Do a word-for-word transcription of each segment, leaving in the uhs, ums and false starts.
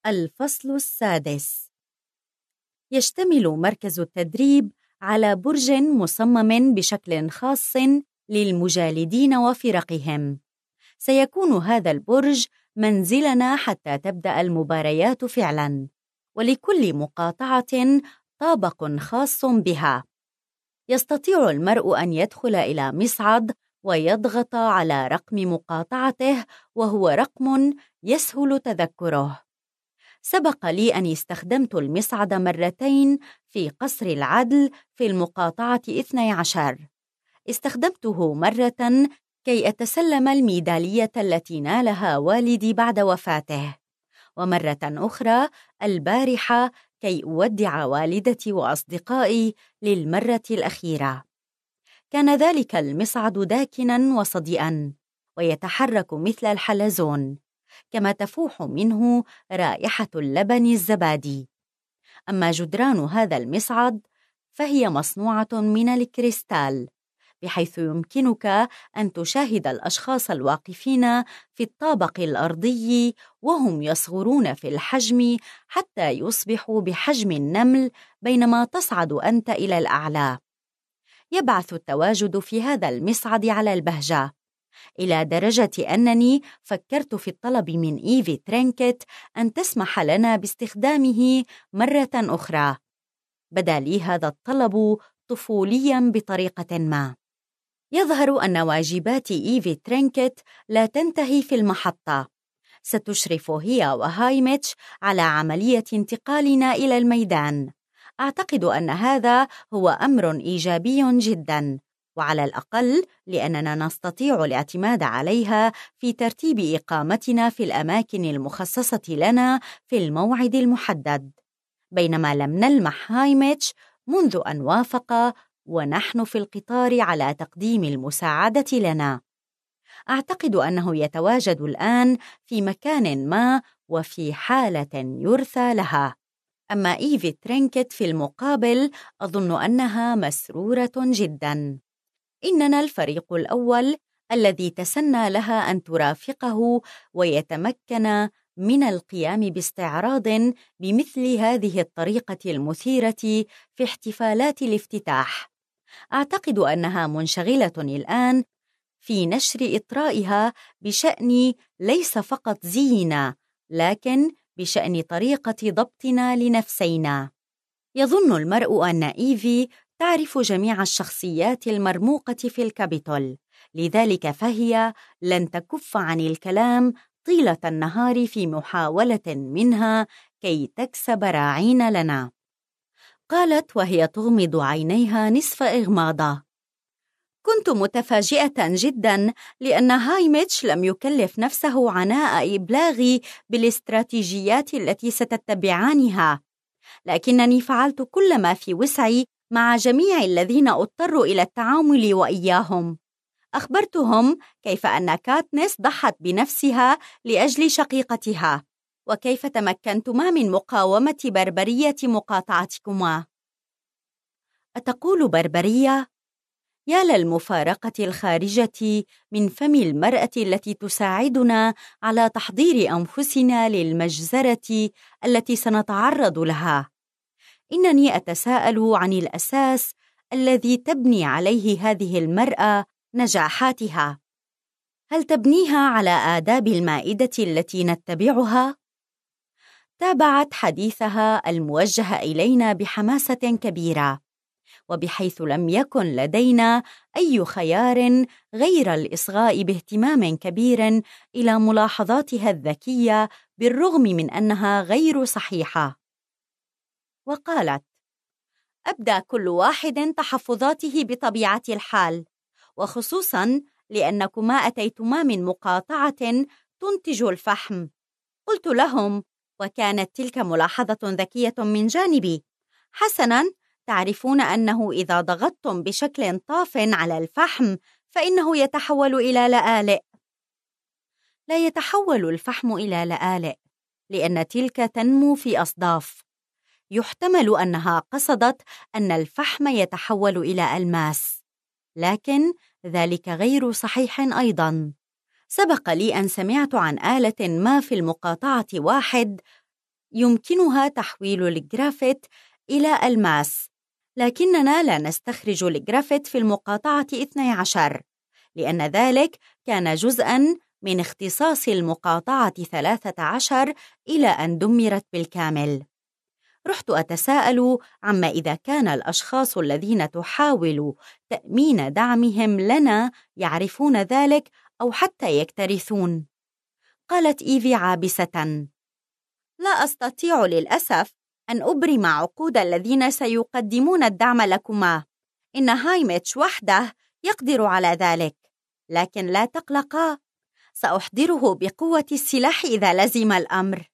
الفصل السادس. يشتمل مركز التدريب على برج مصمم بشكل خاص للمجالدين وفرقهم. سيكون هذا البرج منزلنا حتى تبدأ المباريات فعلاً، ولكل مقاطعة طابق خاص بها. يستطيع المرء أن يدخل إلى مصعد ويضغط على رقم مقاطعته، وهو رقم يسهل تذكره. سبق لي أن استخدمت المصعد مرتين في قصر العدل في المقاطعة اثني عشر. استخدمته مرة كي أتسلم الميدالية التي نالها والدي بعد وفاته، ومرة أخرى البارحة كي أودع والدتي وأصدقائي للمرة الأخيرة. كان ذلك المصعد داكناً وصدئاً، ويتحرك مثل الحلزون، كما تفوح منه رائحة اللبن الزبادي. أما جدران هذا المصعد فهي مصنوعة من الكريستال، بحيث يمكنك أن تشاهد الأشخاص الواقفين في الطابق الأرضي وهم يصغرون في الحجم حتى يصبحوا بحجم النمل بينما تصعد أنت إلى الأعلى. يبعث التواجد في هذا المصعد على البهجة، إلى درجة أنني فكرت في الطلب من إيفي ترينكيت أن تسمح لنا باستخدامه مرة أخرى. بدا لي هذا الطلب طفولياً بطريقة ما. يظهر أن واجبات إيفي ترينكيت لا تنتهي في المحطة. ستشرف هي وهايميتش على عملية انتقالنا إلى الميدان. أعتقد أن هذا هو أمر إيجابي جداً، وعلى الأقل لأننا نستطيع الاعتماد عليها في ترتيب إقامتنا في الأماكن المخصصة لنا في الموعد المحدد، بينما لم نلمح هايميتش منذ أن وافق ونحن في القطار على تقديم المساعدة لنا. أعتقد أنه يتواجد الآن في مكان ما وفي حالة يرثى لها. أما إيفي ترينكيت في المقابل أظن أنها مسرورة جداً. إننا الفريق الأول الذي تسنى لها أن ترافقه ويتمكن من القيام باستعراض بمثل هذه الطريقة المثيرة في احتفالات الافتتاح. أعتقد أنها منشغلة الآن في نشر إطرائها بشأن ليس فقط زينا، لكن بشأن طريقة ضبطنا لنفسينا. يظن المرء أن إيفي تعرف جميع الشخصيات المرموقة في الكابيتول، لذلك فهي لن تكف عن الكلام طيلة النهار في محاولة منها كي تكسب راعين لنا. قالت وهي تغمض عينيها نصف إغماضة: كنت متفاجئة جداً لأن هايميتش لم يكلف نفسه عناء إبلاغي بالاستراتيجيات التي ستتبعانها، لكنني فعلت كل ما في وسعي مع جميع الذين اضطروا إلى التعامل وإياهم. أخبرتهم كيف أن كاتنس ضحت بنفسها لأجل شقيقتها، وكيف تمكنتما من مقاومة بربرية مقاطعتكما. أتقول بربرية؟ يا للمفارقة الخارجة من فم المرأة التي تساعدنا على تحضير أنفسنا للمجزرة التي سنتعرض لها. إنني أتساءل عن الأساس الذي تبني عليه هذه المرأة نجاحاتها. هل تبنيها على آداب المائدة التي نتبعها؟ تابعت حديثها الموجه إلينا بحماسة كبيرة، وبحيث لم يكن لدينا أي خيار غير الإصغاء باهتمام كبير إلى ملاحظاتها الذكية بالرغم من أنها غير صحيحة. وقالت: أبدى كل واحد تحفظاته بطبيعة الحال، وخصوصاً لأنكما أتيتما من مقاطعة تنتج الفحم. قلت لهم، وكانت تلك ملاحظة ذكية من جانبي: حسناً، تعرفون أنه إذا ضغطتم بشكل طاف على الفحم فإنه يتحول إلى لآلئ. لا يتحول الفحم إلى لآلئ، لأن تلك تنمو في أصداف. يحتمل أنها قصدت أن الفحم يتحول إلى ألماس، لكن ذلك غير صحيح أيضاً. سبق لي أن سمعت عن آلة ما في المقاطعة واحد يمكنها تحويل الجرافيت إلى ألماس، لكننا لا نستخرج الجرافيت في المقاطعة اثني عشر، لأن ذلك كان جزءاً من اختصاص المقاطعة ثلاثة عشر إلى أن دمرت بالكامل. رحت أتساءل عما إذا كان الأشخاص الذين تحاول تأمين دعمهم لنا يعرفون ذلك أو حتى يكترثون. قالت إيفي عابسة: لا أستطيع للأسف أن أبرم عقود الذين سيقدمون الدعم لكما. إن هايميتش وحده يقدر على ذلك، لكن لا تقلقا، سأحضره بقوة السلاح إذا لزم الأمر.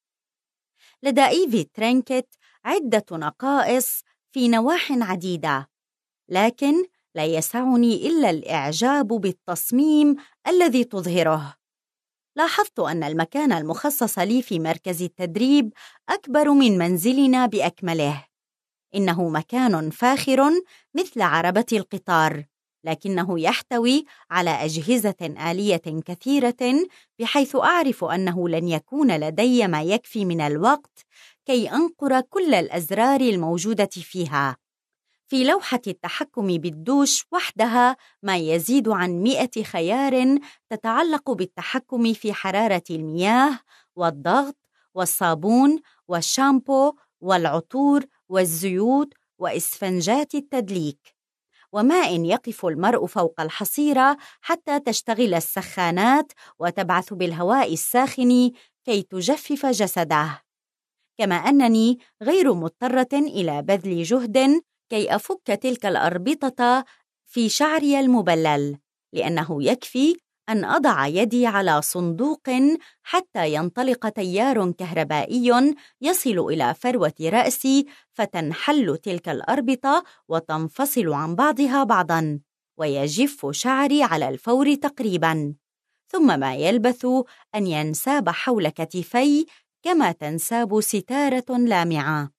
لدى إيفي ترينكيت عدة نقائص في نواح عديدة، لكن لا يسعني إلا الإعجاب بالتصميم الذي تظهره. لاحظت أن المكان المخصص لي في مركز التدريب أكبر من منزلنا بأكمله. إنه مكان فاخر مثل عربة القطار، لكنه يحتوي على أجهزة آلية كثيرة، بحيث أعرف أنه لن يكون لدي ما يكفي من الوقت كي أنقر كل الأزرار الموجودة فيها. في لوحة التحكم بالدوش وحدها ما يزيد عن مئة خيار تتعلق بالتحكم في حرارة المياه والضغط والصابون والشامبو والعطور والزيوت وإسفنجات التدليك، وماء يقف المرء فوق الحصيرة حتى تشتغل السخانات وتبعث بالهواء الساخن كي تجفف جسده، كما أنني غير مضطرة إلى بذل جهد كي أفك تلك الأربطة في شعري المبلل، لأنه يكفي أن أضع يدي على صندوق حتى ينطلق تيار كهربائي يصل إلى فروة رأسي، فتنحل تلك الأربطة وتنفصل عن بعضها بعضاً، ويجف شعري على الفور تقريباً، ثم ما يلبث أن ينساب حول كتفي كما تنساب ستارة لامعة.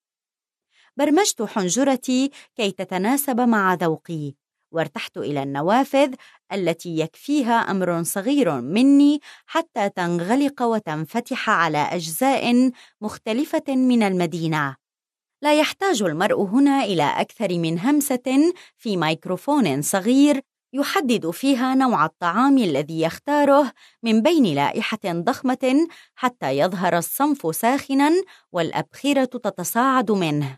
برمجت حنجرتي كي تتناسب مع ذوقي، وارتحت إلى النوافذ التي يكفيها أمر صغير مني حتى تنغلق وتنفتح على أجزاء مختلفة من المدينة. لا يحتاج المرء هنا إلى أكثر من همسة في ميكروفون صغير يحدد فيها نوع الطعام الذي يختاره من بين لائحة ضخمة حتى يظهر الصنف ساخناً والأبخرة تتصاعد منه،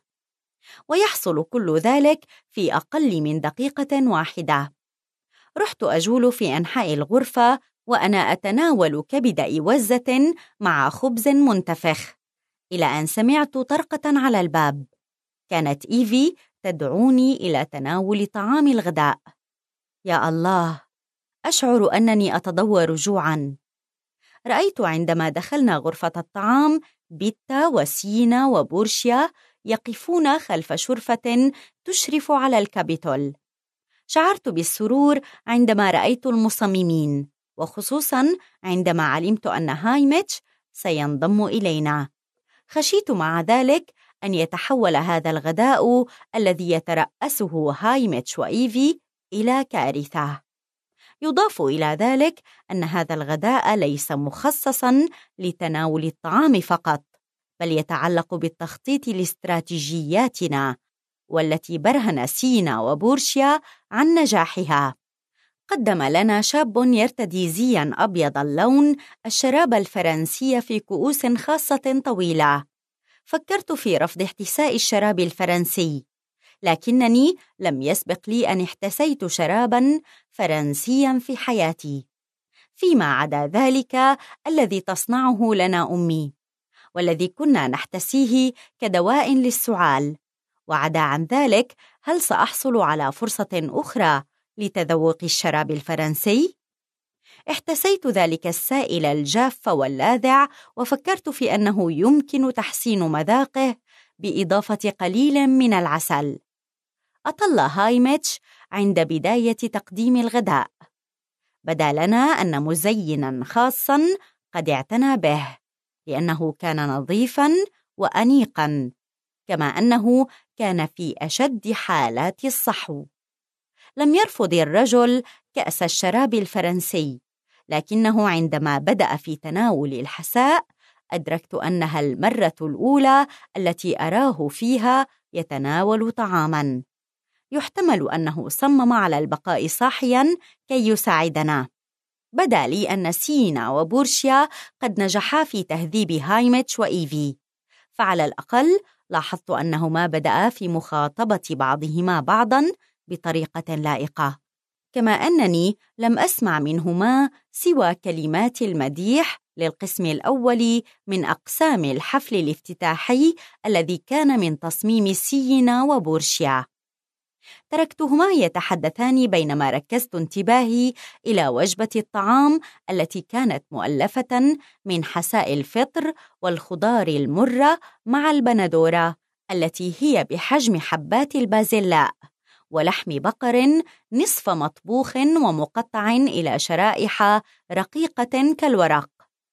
ويحصل كل ذلك في أقل من دقيقة واحدة. رحت أجول في أنحاء الغرفة وأنا أتناول كبد إوزة مع خبز منتفخ، إلى أن سمعت طرقة على الباب. كانت إيفي تدعوني إلى تناول طعام الغداء. يا الله، أشعر أنني أتضور جوعاً. رأيت عندما دخلنا غرفة الطعام بيتا وسينا وبورشيا يقفون خلف شرفة تشرف على الكابيتول. شعرت بالسرور عندما رأيت المصممين، وخصوصاً عندما علمت أن هايميتش سينضم إلينا. خشيت مع ذلك أن يتحول هذا الغداء الذي يترأسه هايميتش وإيفي إلى كارثة. يضاف إلى ذلك أن هذا الغداء ليس مخصصاً لتناول الطعام فقط، بل يتعلق بالتخطيط لاستراتيجياتنا، والتي برهن سينا وبورشيا عن نجاحها. قدم لنا شاب يرتدي زياً أبيض اللون الشراب الفرنسي في كؤوس خاصة طويلة. فكرت في رفض احتساء الشراب الفرنسي، لكنني لم يسبق لي أن احتسيت شراباً فرنسياً في حياتي، فيما عدا ذلك الذي تصنعه لنا أمي، والذي كنا نحتسيه كدواء للسعال. وعدا عن ذلك، هل سأحصل على فرصة أخرى لتذوق الشراب الفرنسي؟ احتسيت ذلك السائل الجاف واللاذع، وفكرت في أنه يمكن تحسين مذاقه بإضافة قليل من العسل. أطل هايميتش عند بداية تقديم الغداء. بدا لنا أن مزيناً خاصاً قد اعتنى به، لأنه كان نظيفاً وأنيقاً، كما أنه كان في أشد حالات الصحو. لم يرفض الرجل كأس الشراب الفرنسي، لكنه عندما بدأ في تناول الحساء أدركت أنها المرة الأولى التي أراه فيها يتناول طعاماً. يحتمل أنه صمم على البقاء صاحياً كي يساعدنا. بدا لي أن سينا وبورشيا قد نجحا في تهذيب هايميتش وإيفي، فعلى الأقل لاحظت أنهما بدأا في مخاطبة بعضهما بعضاً بطريقة لائقة، كما أنني لم أسمع منهما سوى كلمات المديح للقسم الأول من أقسام الحفل الافتتاحي الذي كان من تصميم سينا وبورشيا. تركتهما يتحدثان بينما ركزت انتباهي إلى وجبة الطعام التي كانت مؤلفة من حساء الفطر والخضار المرة مع البندورة التي هي بحجم حبات البازلاء، ولحم بقر نصف مطبوخ ومقطع إلى شرائح رقيقة كالورق،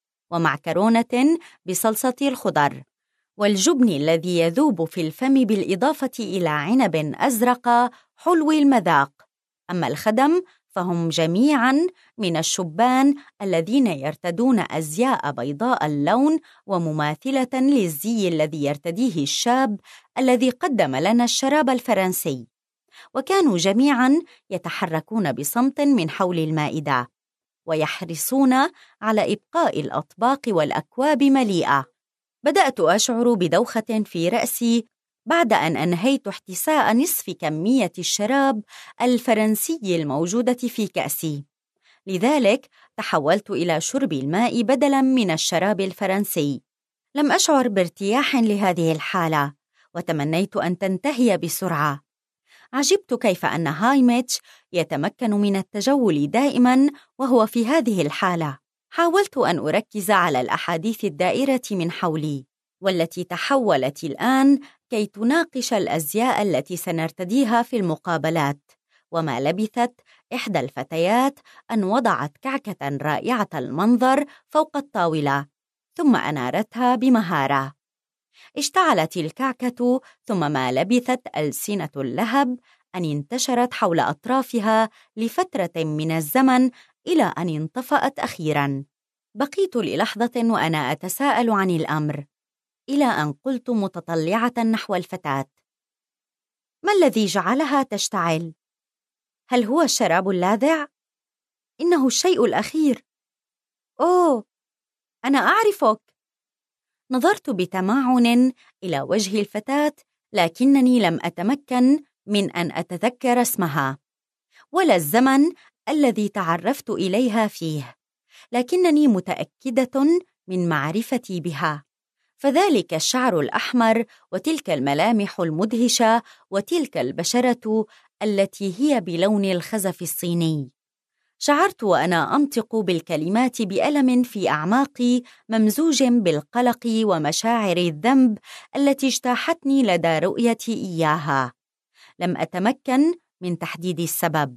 ومعكرونة بصلصة الخضر، والجبن الذي يذوب في الفم بالإضافة إلى عنب أزرق حلو المذاق. أما الخدم فهم جميعاً من الشبان الذين يرتدون أزياء بيضاء اللون ومماثلة للزي الذي يرتديه الشاب الذي قدم لنا الشراب الفرنسي، وكانوا جميعاً يتحركون بصمت من حول المائدة ويحرصون على إبقاء الأطباق والأكواب مليئة. بدأت أشعر بدوخة في رأسي بعد أن أنهيت احتساء نصف كمية الشراب الفرنسي الموجودة في كأسي، لذلك تحولت إلى شرب الماء بدلاً من الشراب الفرنسي. لم أشعر بارتياح لهذه الحالة، وتمنيت أن تنتهي بسرعة. عجبت كيف أن هايميتش يتمكن من التجول دائماً وهو في هذه الحالة. حاولت أن أركز على الأحاديث الدائرة من حولي، والتي تحولت الآن كي تناقش الأزياء التي سنرتديها في المقابلات. وما لبثت إحدى الفتيات أن وضعت كعكة رائعة المنظر فوق الطاولة، ثم أنارتها بمهارة. اشتعلت الكعكة، ثم ما لبثت ألسنة اللهب أن انتشرت حول أطرافها لفترة من الزمن إلى أن انطفأت أخيراً. بقيت للحظة وأنا أتساءل عن الأمر، إلى أن قلت متطلعة نحو الفتاة: ما الذي جعلها تشتعل؟ هل هو الشراب اللاذع؟ إنه الشيء الأخير. أوه، أنا أعرفك. نظرت بتمعن إلى وجه الفتاة، لكنني لم أتمكن من أن أتذكر اسمها ولا الزمن الذي تعرفت إليها فيه، لكنني متأكدة من معرفتي بها، فذلك الشعر الأحمر وتلك الملامح المدهشة وتلك البشرة التي هي بلون الخزف الصيني. شعرت وأنا أنطق بالكلمات بألم في أعماقي ممزوج بالقلق ومشاعر الذنب التي اجتاحتني لدى رؤيتي إياها. لم أتمكن من تحديد السبب،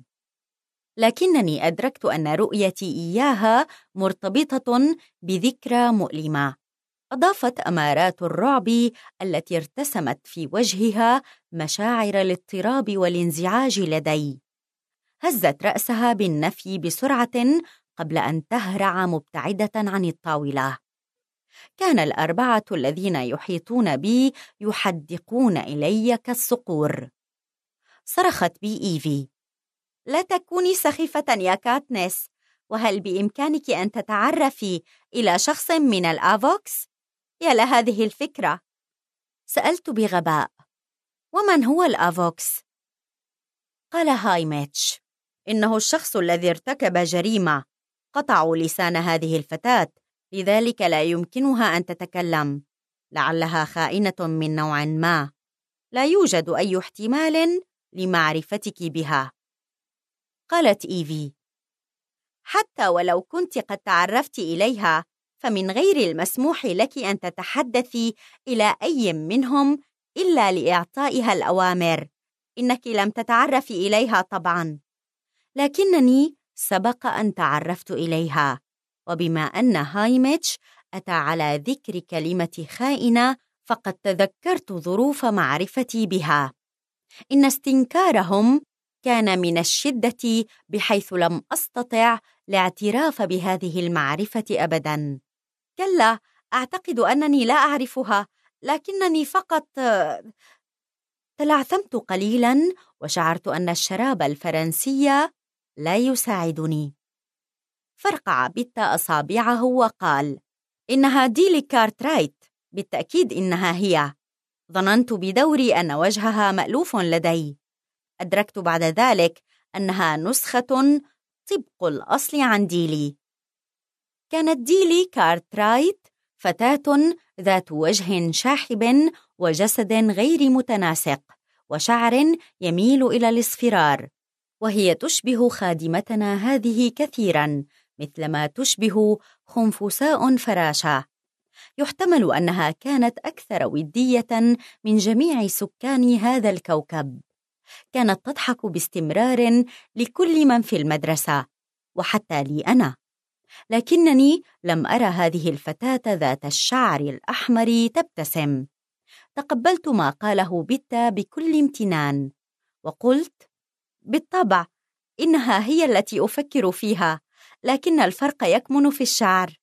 لكنني أدركت أن رؤيتي إياها مرتبطة بذكرى مؤلمة أضافت أمارات الرعب التي ارتسمت في وجهها مشاعر الاضطراب والانزعاج لدي. هزت رأسها بالنفي بسرعة قبل أن تهرع مبتعدة عن الطاولة. كان الأربعة الذين يحيطون بي يحدقون إلي كالصقور. صرخت بي إيفي: لا تكوني سخيفة يا كاتنس، وهل بإمكانك أن تتعرفي إلى شخص من الآفوكس؟ يا لهذه الفكرة. سألت بغباء: ومن هو الآفوكس؟ قال هايميتش: إنه الشخص الذي ارتكب جريمة. قطعوا لسان هذه الفتاة، لذلك لا يمكنها أن تتكلم. لعلها خائنة من نوع ما. لا يوجد أي احتمال لمعرفتك بها. قالت إيفي: حتى ولو كنت قد تعرفت إليها، فمن غير المسموح لك أن تتحدثي إلى أي منهم إلا لإعطائها الأوامر. إنك لم تتعرفي إليها طبعاً. لكنني سبق أن تعرفت إليها، وبما أن هايميتش أتى على ذكر كلمة خائنة فقد تذكرت ظروف معرفتي بها. إن استنكارهم كان من الشدة بحيث لم أستطع الاعتراف بهذه المعرفة أبداً. كلا، أعتقد أنني لا أعرفها، لكنني فقط تلعثمت قليلاً وشعرت أن الشراب الفرنسي لا يساعدني. فرقع بيتا أصابعه وقال: إنها ديلي كارترايت، بالتأكيد إنها هي. ظننت بدوري أن وجهها مألوف لدي. أدركت بعد ذلك أنها نسخة طبق الأصل عن ديلي. كانت ديلي كارترايت فتاة ذات وجه شاحب وجسد غير متناسق وشعر يميل إلى الاصفرار، وهي تشبه خادمتنا هذه كثيراً، مثلما تشبه خنفساء فراشة. يحتمل أنها كانت أكثر ودية من جميع سكان هذا الكوكب. كانت تضحك باستمرار لكل من في المدرسة وحتى لي أنا، لكنني لم أرى هذه الفتاة ذات الشعر الأحمر تبتسم. تقبلت ما قاله بيتا بكل امتنان وقلت: بالطبع، إنها هي التي أفكر فيها، لكن الفرق يكمن في الشعر.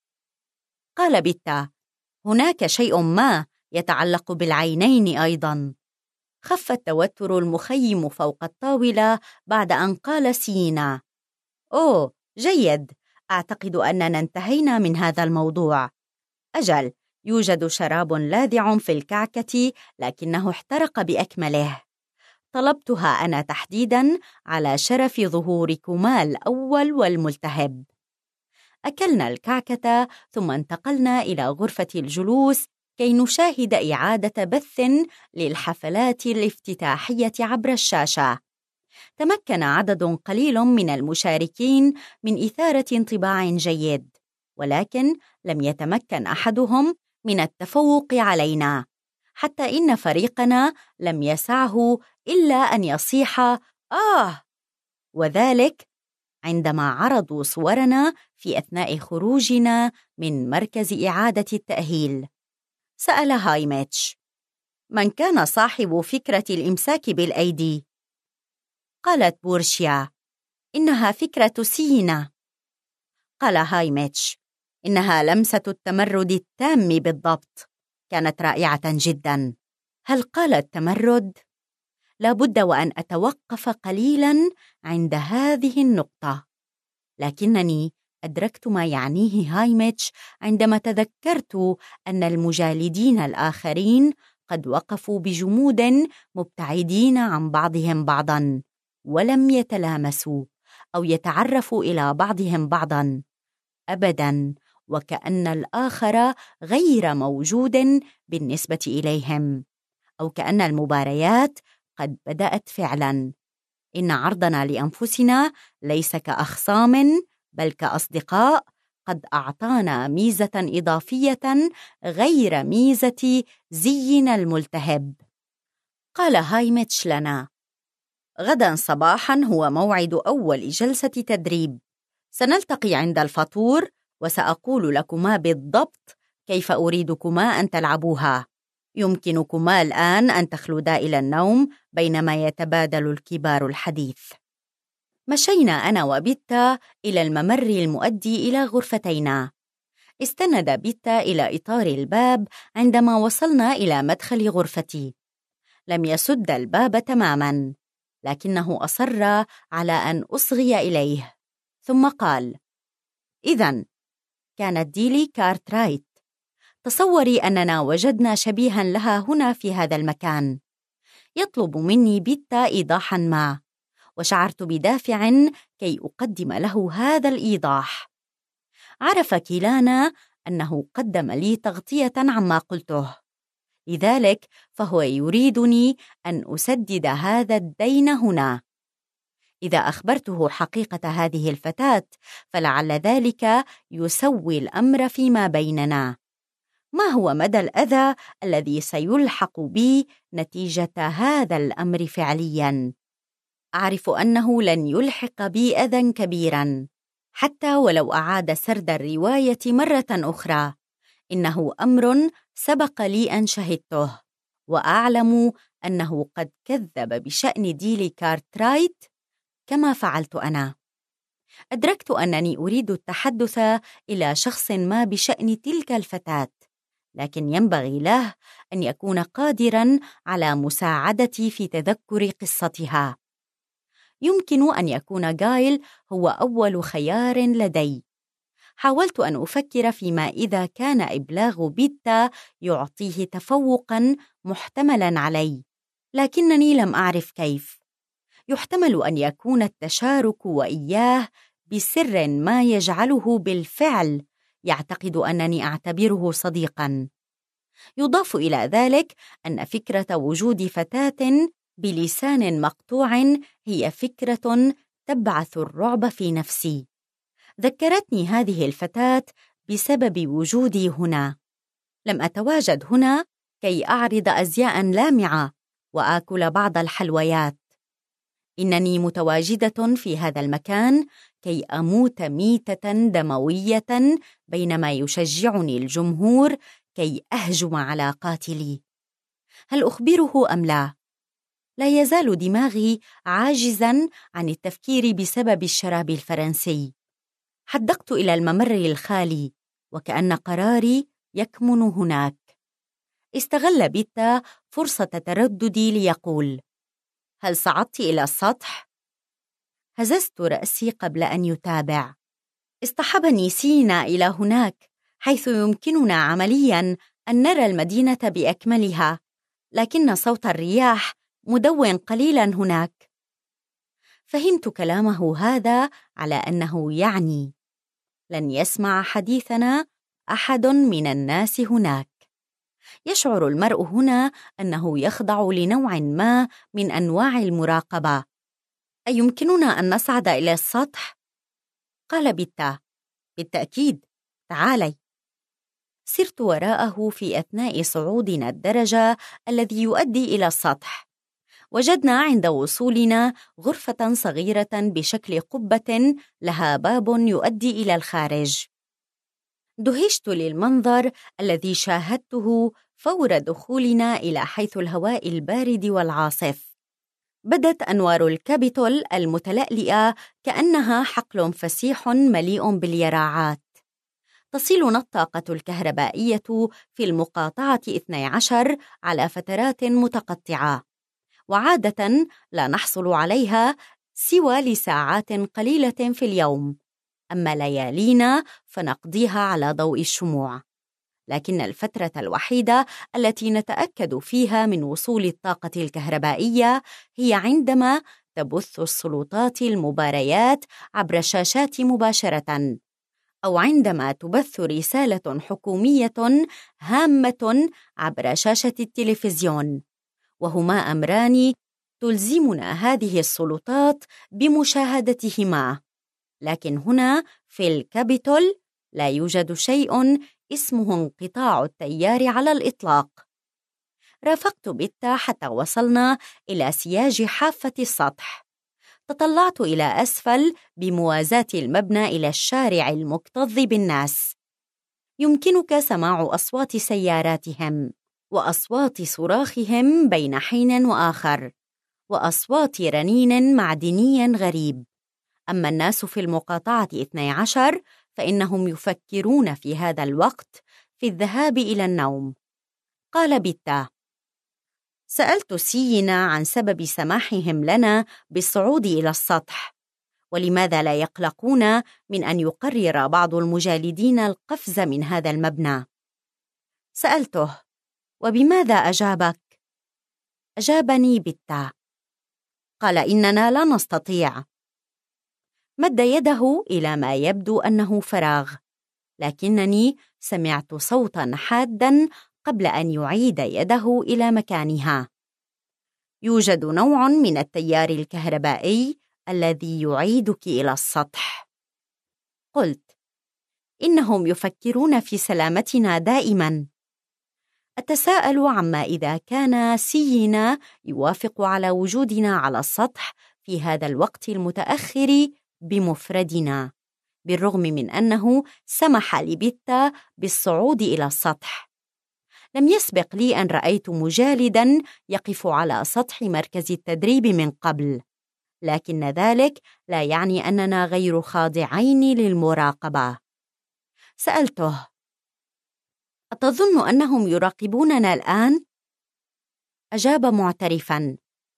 قال بيتا: هناك شيء ما يتعلق بالعينين أيضاً. خف التوتر المخيم فوق الطاولة بعد أن قال سينا: أوه، جيد، أعتقد أننا انتهينا من هذا الموضوع. أجل، يوجد شراب لاذع في الكعكة، لكنه احترق بأكمله. طلبتها أنا تحديداً على شرف ظهوركما الأول والملتهب. أكلنا الكعكة ثم انتقلنا إلى غرفة الجلوس كي نشاهد إعادة بث للحفلات الافتتاحية عبر الشاشة. تمكن عدد قليل من المشاركين من إثارة انطباع جيد، ولكن لم يتمكن أحدهم من التفوق علينا، حتى إن فريقنا لم يسعه إلا أن يصيح آه، وذلك عندما عرضوا صورنا في أثناء خروجنا من مركز إعادة التأهيل. سأل هايميتش: من كان صاحب فكرة الإمساك بالأيدي؟ قالت بورشيا: إنها فكرة سينا. قال هايميتش: إنها لمسة التمرد التام بالضبط، كانت رائعة جدا. هل قالت تمرد؟ لابد وأن أتوقف قليلا عند هذه النقطة، لكنني أدركت ما يعنيه هايميتش عندما تذكرت أن المجالدين الآخرين قد وقفوا بجمود مبتعدين عن بعضهم بعضا ولم يتلامسوا أو يتعرفوا إلى بعضهم بعضا أبدا، وكأن الآخر غير موجود بالنسبة إليهم، أو كأن المباريات قد بدأت فعلا. إن عرضنا لأنفسنا ليس كأخصام بل كأصدقاء قد أعطانا ميزة إضافية غير ميزة زينا الملتهب. قال هايميتش لنا: غدا صباحا هو موعد أول جلسة تدريب، سنلتقي عند الفطور وسأقول لكما بالضبط كيف أريدكما أن تلعبوها. يمكنكما الآن أن تخلدا إلى النوم بينما يتبادل الكبار الحديث. مشينا أنا وبيتا إلى الممر المؤدي إلى غرفتينا. استند بيتا إلى إطار الباب عندما وصلنا إلى مدخل غرفتي. لم يسد الباب تماماً، لكنه أصر على أن أصغي إليه، ثم قال: إذن كانت ديلي كارترايت. تصوري أننا وجدنا شبيها لها هنا في هذا المكان. يطلب مني بيتا إيضاحا ما، وشعرت بدافع كي أقدم له هذا الإيضاح. عرف كلانا أنه قدم لي تغطية عما قلته، لذلك فهو يريدني أن أسدد هذا الدين هنا. إذا أخبرته حقيقة هذه الفتاة فلعل ذلك يسوي الأمر فيما بيننا. ما هو مدى الأذى الذي سيلحق بي نتيجة هذا الأمر فعلياً؟ أعرف أنه لن يلحق بي أذى كبيراً، حتى ولو أعاد سرد الرواية مرة أخرى. إنه أمر سبق لي أن شهدته، وأعلم أنه قد كذب بشأن ديلي كارترايت كما فعلت أنا. أدركت أنني أريد التحدث إلى شخص ما بشأن تلك الفتاة، لكن ينبغي له أن يكون قادراً على مساعدتي في تذكر قصتها. يمكن أن يكون غايل هو أول خيار لدي. حاولت أن أفكر فيما إذا كان إبلاغ بيتا يعطيه تفوقاً محتملاً علي، لكنني لم أعرف كيف. يحتمل أن يكون التشارك وإياه بسر ما يجعله بالفعل يعتقد أنني أعتبره صديقاً. يضاف إلى ذلك أن فكرة وجود فتاة بلسان مقطوع هي فكرة تبعث الرعب في نفسي. ذكرتني هذه الفتاة بسبب وجودي هنا. لم أتواجد هنا كي أعرض أزياء لامعة وآكل بعض الحلويات. إنني متواجدة في هذا المكان كي أموت ميتة دموية بينما يشجعني الجمهور كي أهجم على قاتلي. هل أخبره أم لا؟ لا يزال دماغي عاجزاً عن التفكير بسبب الشراب الفرنسي. حدقت إلى الممر الخالي وكأن قراري يكمن هناك. استغل بيتا فرصة ترددي ليقول: هل صعدت إلى السطح؟ هززت رأسي قبل أن يتابع. اصطحبني سينا إلى هناك، حيث يمكننا عملياً أن نرى المدينة بأكملها، لكن صوت الرياح مدون قليلاً هناك. فهمت كلامه هذا على أنه يعني لن يسمع حديثنا أحد من الناس هناك. يشعر المرء هنا أنه يخضع لنوع ما من أنواع المراقبة. أيمكننا أن نصعد إلى السطح؟ قال بيتا: بالتأكيد، تعالي. سرت وراءه في أثناء صعودنا الدرجة الذي يؤدي إلى السطح. وجدنا عند وصولنا غرفة صغيرة بشكل قبة لها باب يؤدي إلى الخارج. دهشت للمنظر الذي شاهدته فور دخولنا إلى حيث الهواء البارد والعاصف. بدت أنوار الكابيتول المتلألئة كأنها حقل فسيح مليء باليراعات. تصلنا الطاقة الكهربائية في المقاطعة اثني عشر على فترات متقطعة، وعادة لا نحصل عليها سوى لساعات قليلة في اليوم، أما ليالينا فنقضيها على ضوء الشموع. لكن الفترة الوحيدة التي نتأكد فيها من وصول الطاقة الكهربائية هي عندما تبث السلطات المباريات عبر الشاشات مباشرة، أو عندما تبث رسالة حكومية هامة عبر شاشة التلفزيون، وهما أمران تلزمنا هذه السلطات بمشاهدتهما. لكن هنا في الكابيتول لا يوجد شيء اسمه انقطاع التيار على الإطلاق. رافقت بيتا حتى وصلنا إلى سياج حافة السطح. تطلعت إلى أسفل بموازاة المبنى إلى الشارع المكتظ بالناس. يمكنك سماع أصوات سياراتهم، وأصوات صراخهم بين حين وآخر، وأصوات رنين معدني غريب. أما الناس في المقاطعة اثني عشر فإنهم يفكرون في هذا الوقت في الذهاب إلى النوم. قال بيتا: سألت سينا عن سبب سماحهم لنا بالصعود إلى السطح، ولماذا لا يقلقون من أن يقرر بعض المجالدين القفز من هذا المبنى. سألته: وبماذا أجابك؟ أجابني بيتا. قال: إننا لا نستطيع. مد يده إلى ما يبدو أنه فراغ، لكنني سمعت صوتاً حاداً قبل أن يعيد يده إلى مكانها. يوجد نوع من التيار الكهربائي الذي يعيدك إلى السطح. قلت: إنهم يفكرون في سلامتنا دائماً. أتساءل عما إذا كان سينا يوافق على وجودنا على السطح في هذا الوقت المتأخر بمفردنا، بالرغم من أنه سمح لبيتا بالصعود إلى السطح. لم يسبق لي أن رأيت مجالداً يقف على سطح مركز التدريب من قبل، لكن ذلك لا يعني أننا غير خاضعين للمراقبة. سألته: أتظن أنهم يراقبوننا الآن؟ أجاب معترفاً: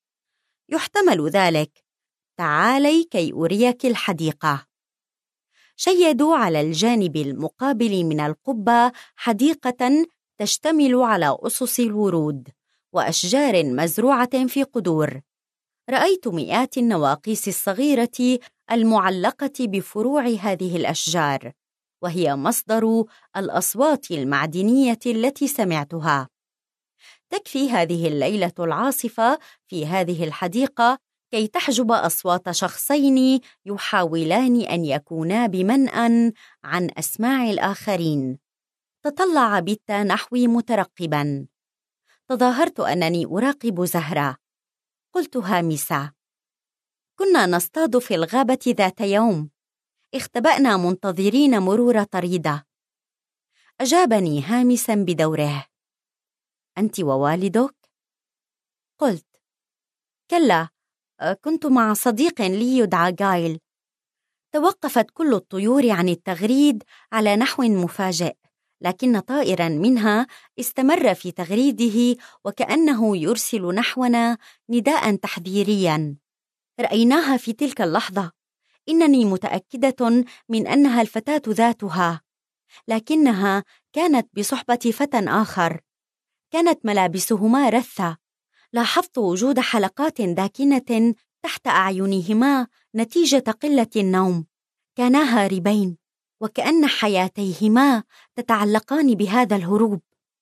يحتمل ذلك. تعالي كي أريك الحديقة. شيدوا على الجانب المقابل من القبة حديقة تشتمل على أصص الورود وأشجار مزروعة في قدور. رأيت مئات النواقيس الصغيرة المعلقة بفروع هذه الأشجار، وهي مصدر الأصوات المعدنية التي سمعتها. تكفي هذه الليلة العاصفة في هذه الحديقة كي تحجب أصوات شخصين يحاولان أن يكونا بمنأى عن أسماع الآخرين. تطلع بيتا نحوي مترقباً. تظاهرت أنني أراقب زهرة. قلت هامسة: كنا نصطاد في الغابة ذات يوم، اختبأنا منتظرين مرور طريدة. أجابني هامساً بدوره: أنت ووالدك؟ قلت: كلا، كنت مع صديق لي يدعى غايل. توقفت كل الطيور عن التغريد على نحو مفاجئ، لكن طائراً منها استمر في تغريده وكأنه يرسل نحونا نداءً تحذيرياً. رأيناها في تلك اللحظة. إنني متأكدة من أنها الفتاة ذاتها، لكنها كانت بصحبة فتى آخر. كانت ملابسهما رثة. لاحظت وجود حلقات داكنة تحت أعينهما نتيجة قلة النوم. كانا هاربين، وكأن حياتيهما تتعلقان بهذا الهروب.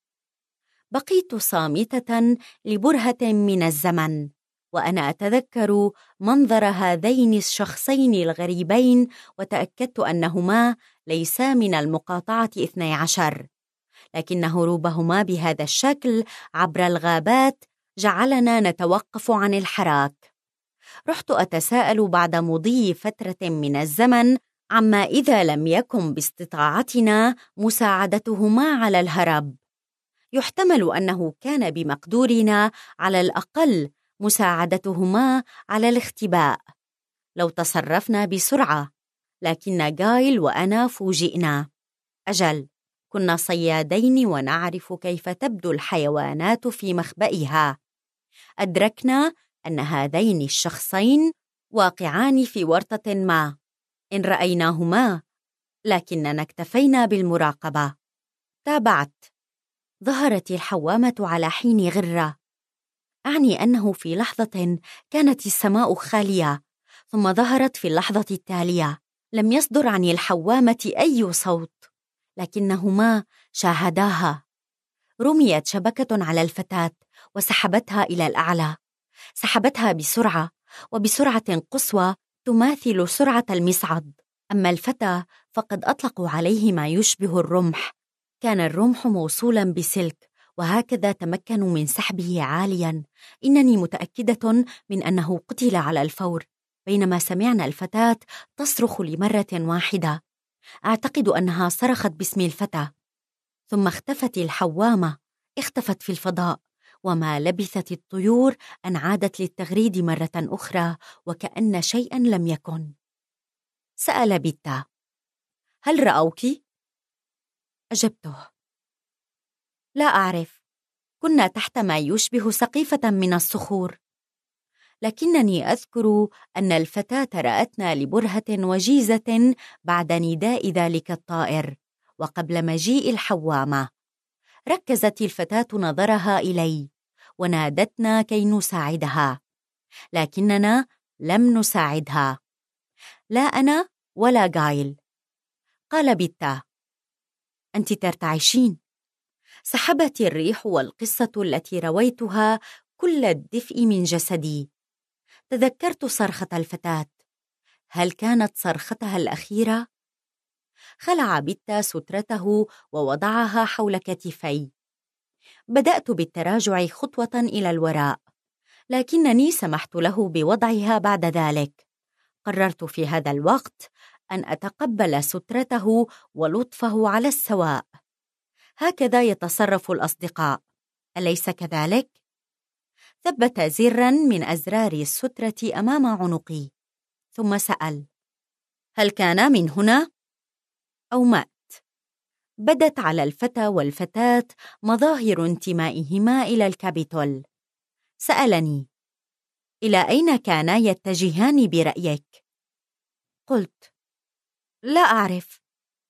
بقيت صامتة لبرهة من الزمن، وأنا أتذكر منظر هذين الشخصين الغريبين، وتأكدت أنهما ليسا من المقاطعة اثني عشر، لكن هروبهما بهذا الشكل عبر الغابات جعلنا نتوقف عن الحراك. رحت أتساءل بعد مضي فترة من الزمن عما إذا لم يكن باستطاعتنا مساعدتهما على الهرب. يحتمل أنه كان بمقدورنا على الأقل مساعدتهما على الاختباء لو تصرفنا بسرعة، لكن غايل وأنا فوجئنا. أجل، كنا صيادين ونعرف كيف تبدو الحيوانات في مخبئها. أدركنا أن هذين الشخصين واقعان في ورطة ما إن رأيناهما، لكننا اكتفينا بالمراقبة. تابعت. ظهرت الحوامة على حين غرة. أعني أنه في لحظة كانت السماء خالية، ثم ظهرت في اللحظة التالية. لم يصدر عن الحوامة أي صوت، لكنهما شاهداها. رميت شبكة على الفتاة وسحبتها إلى الأعلى. سحبتها بسرعة، وبسرعة قصوى تماثل سرعة المصعد. أما الفتى فقد أطلقوا عليه ما يشبه الرمح. كان الرمح موصولا بسلك، وهكذا تمكنوا من سحبه عاليا. إنني متأكدة من أنه قتل على الفور، بينما سمعنا الفتاة تصرخ لمرة واحدة. أعتقد أنها صرخت باسم الفتى، ثم اختفت الحوامة. اختفت في الفضاء، وما لبثت الطيور أن عادت للتغريد مرة أخرى وكأن شيئا لم يكن. سأل بيتا: هل رأوك؟ أجبته: لا أعرف، كنا تحت ما يشبه سقيفة من الصخور. لكنني أذكر أن الفتاة رأتنا لبرهة وجيزة بعد نداء ذلك الطائر وقبل مجيء الحوامة. ركزت الفتاة نظرها إلي ونادتنا كي نساعدها، لكننا لم نساعدها، لا أنا ولا غايل. قال بيتا: أنت ترتعشين. سحبت الريح والقصة التي رويتها كل الدفء من جسدي. تذكرت صرخة الفتاة. هل كانت صرختها الأخيرة؟ خلع بيتا سترته ووضعها حول كتفي. بدأت بالتراجع خطوة إلى الوراء، لكنني سمحت له بوضعها بعد ذلك. قررت في هذا الوقت أن أتقبل سترته ولطفه على السواء. هكذا يتصرف الأصدقاء، أليس كذلك؟ ثبت زراً من أزرار السترة أمام عنقي، ثم سأل: هل كان من هنا أو مات؟ بدت على الفتى والفتاة مظاهر انتمائهما إلى الكابيتول. سألني: إلى أين كانا يتجهان برأيك؟ قلت: لا أعرف.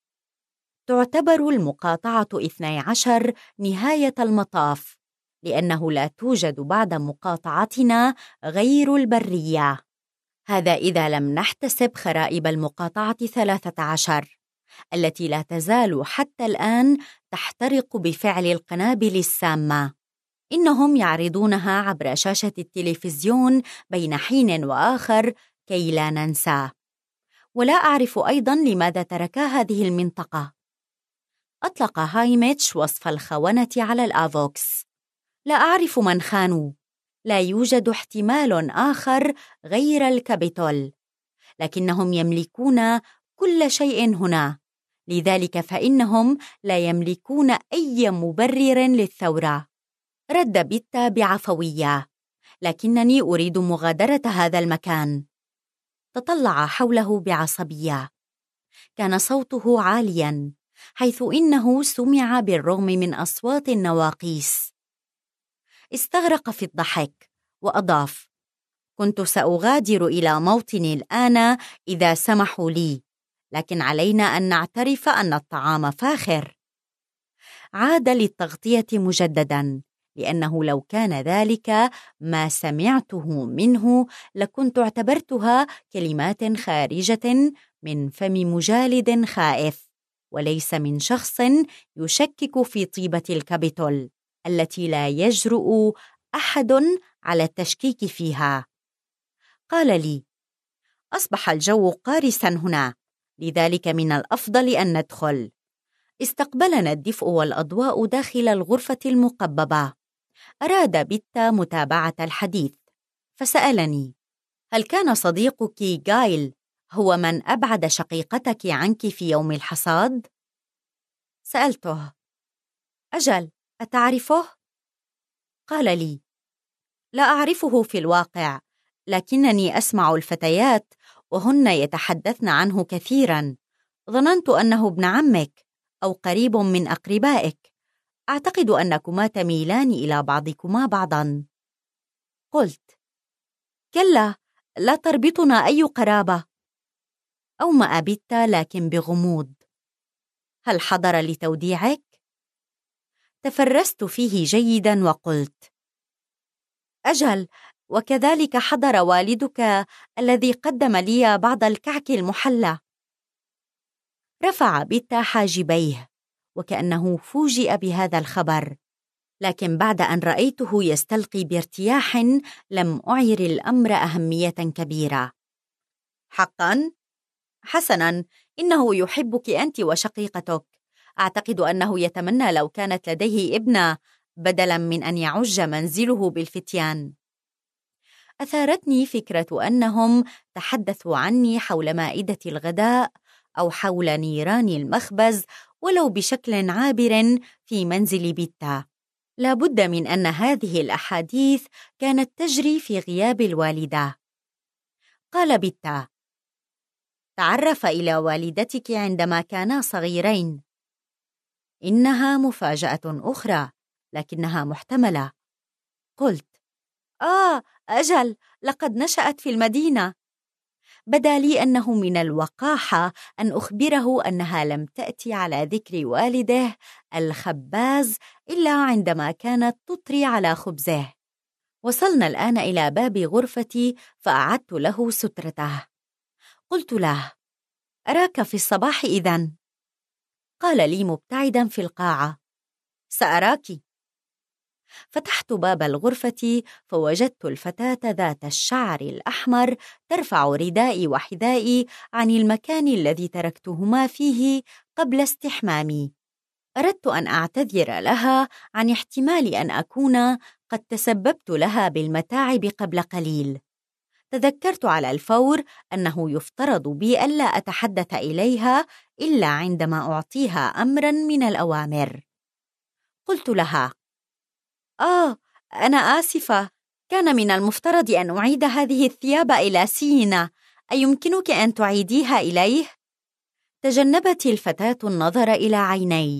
تعتبر المقاطعة اثني عشر نهاية المطاف، لأنه لا توجد بعد مقاطعتنا غير البرية. هذا إذا لم نحتسب خرائب المقاطعة ثلاثة عشر التي لا تزال حتى الآن تحترق بفعل القنابل السامة. إنهم يعرضونها عبر شاشة التلفزيون بين حين وآخر كي لا ننسى. ولا أعرف أيضاً لماذا تركا هذه المنطقة. أطلق هايميتش وصف الخونة على الآفوكس. لا أعرف من خانوا. لا يوجد احتمال آخر غير الكابيتول، لكنهم يملكون كل شيء هنا، لذلك فإنهم لا يملكون أي مبرر للثورة. رد بيتا بعفوية: لكنني أريد مغادرة هذا المكان. تطلع حوله بعصبية. كان صوته عالياً، حيث إنه سمع بالرغم من أصوات النواقيس. استغرق في الضحك وأضاف: كنت سأغادر إلى موطني الآن إذا سمحوا لي، لكن علينا أن نعترف أن الطعام فاخر. عاد للتغطية مجدداً، لأنه لو كان ذلك ما سمعته منه لكنت اعتبرتها كلمات خارجة من فم مجالد خائف، وليس من شخص يشكك في طيبة الكابيتول التي لا يجرؤ أحد على التشكيك فيها. قال لي: أصبح الجو قارساً هنا، لذلك من الأفضل أن ندخل. استقبلنا الدفء والأضواء داخل الغرفة المقببة. أراد بيتا متابعة الحديث، فسألني: هل كان صديقك غايل هو من أبعد شقيقتك عنك في يوم الحصاد؟ سألته: أجل، أتعرفه؟ قال لي: لا أعرفه في الواقع، لكنني أسمع الفتيات وهن يتحدثن عنه كثيراً. ظننت أنه ابن عمك أو قريب من أقربائك. أعتقد أنكما تميلان إلى بعضكما بعضاً. قلت: كلا، لا تربطنا أي قرابة. أومأ بيتا لكن بغموض: هل حضر لتوديعك؟ تفرست فيه جيداً وقلت: أجل، وكذلك حضر والدك الذي قدم لي بعض الكعك المحلى. رفع بيتا حاجبيه وكأنه فوجئ بهذا الخبر، لكن بعد أن رأيته يستلقي بارتياح لم أعير الأمر أهمية كبيرة. حقاً؟ حسناً، إنه يحبك أنت وشقيقتك. أعتقد أنه يتمنى لو كانت لديه ابنة بدلاً من أن يعج منزله بالفتيان. أثارتني فكرة أنهم تحدثوا عني حول مائدة الغداء أو حول نيران المخبز، ولو بشكل عابر في منزل بيتا. لا بد من أن هذه الأحاديث كانت تجري في غياب الوالدة. قال بيتا: تعرف إلى والدتك عندما كانا صغيرين. إنها مفاجأة أخرى، لكنها محتملة. قلت: آه أجل، لقد نشأت في المدينة. بدا لي أنه من الوقاحة أن أخبره أنها لم تأتي على ذكر والده الخباز إلا عندما كانت تطري على خبزه. وصلنا الآن إلى باب غرفتي، فأعدت له سترته. قلت له: أراك في الصباح إذن. قال لي مبتعدا في القاعة: سأراك. فتحت باب الغرفة فوجدت الفتاة ذات الشعر الأحمر ترفع ردائي وحذائي عن المكان الذي تركتهما فيه قبل استحمامي. أردت أن أعتذر لها عن احتمال أن أكون قد تسببت لها بالمتاعب قبل قليل. تذكرت على الفور أنه يفترض بي ألا أتحدث إليها إلا عندما أعطيها أمراً من الأوامر. قلت لها: آه، أنا آسفة، كان من المفترض أن أعيد هذه الثياب إلى سينا، أيمكنك أن تعيديها إليه؟ تجنبت الفتاة النظر إلى عيني،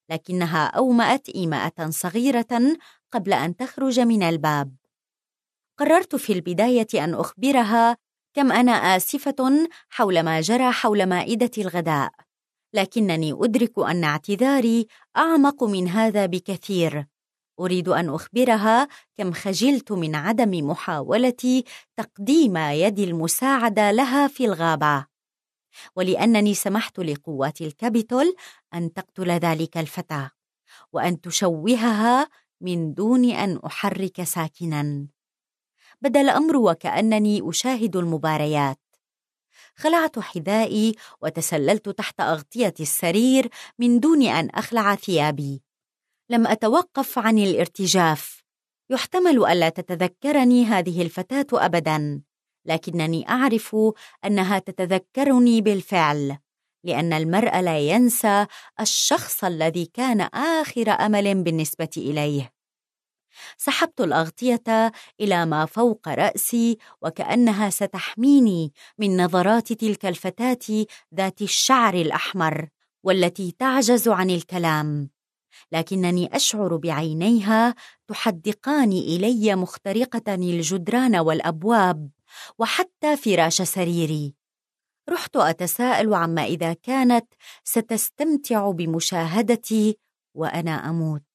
لكنها أومأت إيماءة صغيرة قبل أن تخرج من الباب. قررت في البداية أن أخبرها كم أنا آسفة حول ما جرى حول مائدة الغداء، لكنني أدرك أن اعتذاري أعمق من هذا بكثير. أريد أن أخبرها كم خجلت من عدم محاولة تقديم يد المساعدة لها في الغابة، ولأنني سمحت لقوات الكابيتول أن تقتل ذلك الفتى وأن تشوهها من دون أن أحرك ساكناً. بدا الأمر وكأنني أشاهد المباريات. خلعت حذائي وتسللت تحت أغطية السرير من دون أن أخلع ثيابي. لم أتوقف عن الارتجاف. يحتمل ألا تتذكرني هذه الفتاة أبداً، لكنني أعرف أنها تتذكرني بالفعل، لأن المرء لا ينسى الشخص الذي كان آخر أمل بالنسبة إليه. سحبت الأغطية إلى ما فوق رأسي وكأنها ستحميني من نظرات تلك الفتاة ذات الشعر الأحمر والتي تعجز عن الكلام، لكنني أشعر بعينيها تحدقان إلي مخترقة الجدران والأبواب وحتى فراش سريري. رحت أتساءل عما إذا كانت ستستمتع بمشاهدتي وأنا أموت.